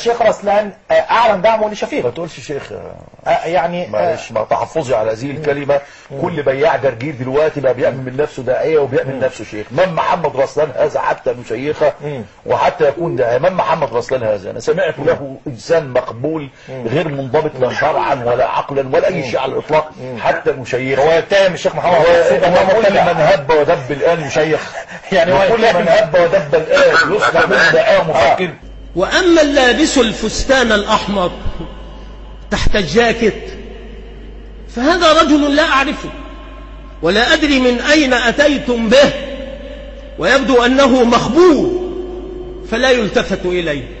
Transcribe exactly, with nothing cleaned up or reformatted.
الشيخ رسلان اعلن دعمه لشفيق. ما تقولش شيخ يعني معلش، ما تحفظي على هذه الكلمه. كل بياع جرجير دلوقتي بقى بيعمل من نفسه داعيه وبيعمل نفسه شيخ. من محمد رسلان هذا حتى مشيخه وحتى يكون داعيه؟ من محمد رسلان هذا؟ انا سمعت له انسان مقبول غير منضبط لا شرعا ولا عقلا ولا اي شيء على الاطلاق، حتى مشيخ. هو يتهم الشيخ محمد كل من هب ودب الان يشيخ يعني، وكل من هب ودب الان يصبح من داعيه مفكر. وأما اللابس الفستان الأحمر تحت الجاكيت فهذا رجل لا أعرفه ولا أدري من أين أتيتم به، ويبدو أنه مخبول فلا يلتفت إليه.